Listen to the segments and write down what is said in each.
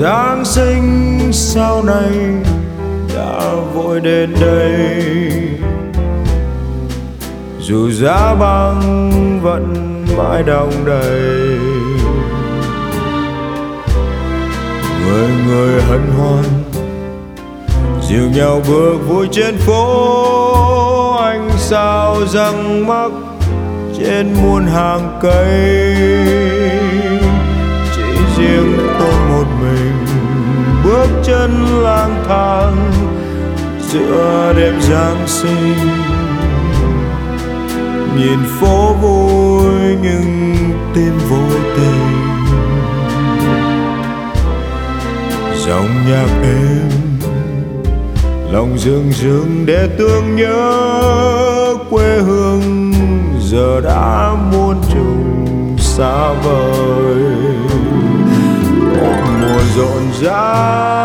Giáng sinh sau này đã vội đến đây, dù giá băng vẫn mãi đong đầy. Người người hân hoan dìu nhau bước vui trên phố, ánh sao răng mắc trên muôn hàng cây. Chỉ riêng tôi một mình bước chân lang thang giữa đêm Giáng sinh, nhìn phố vui nhưng tim vô tình. Dòng nhạc êm lòng rưng rưng để tưởng nhớ quê hương giờ đã muôn trùng xa vời. Một mùa rộn rã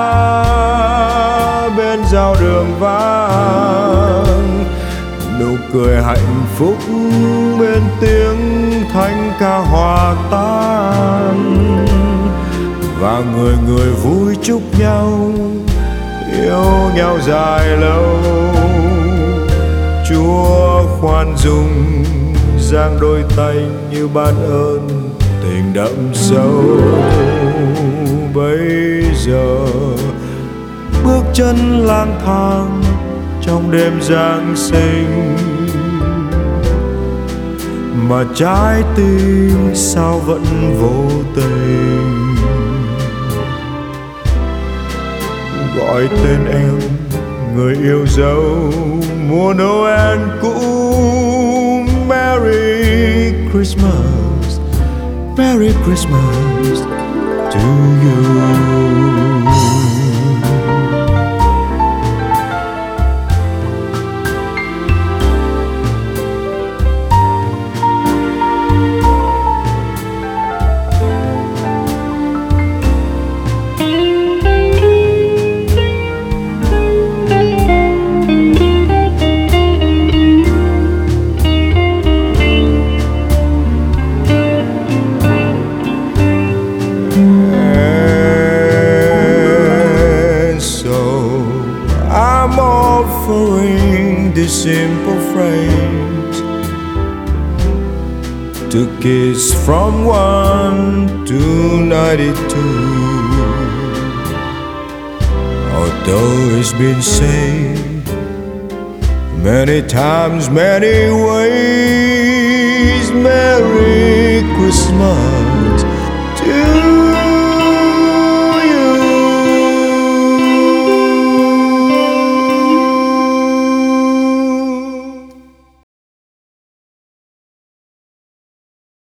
bên giao đường vang, nụ cười hạnh phúc bên tiếng thanh ca hòa tan, và người người vui chúc nhau yêu nhau dài lâu. Chúa khoan dung giang đôi tay như ban ơn tình đậm sâu. Bây giờ bước chân lang thang trong đêm Giáng sinh, mà trái tim sao vẫn vô tình gọi tên em người yêu dấu mùa Noel cũ. Merry Christmas, Merry Christmas to you. Offering this simple phrase to kiss from 1 to 92. Although it's been said many times, many ways, Merry Christmas.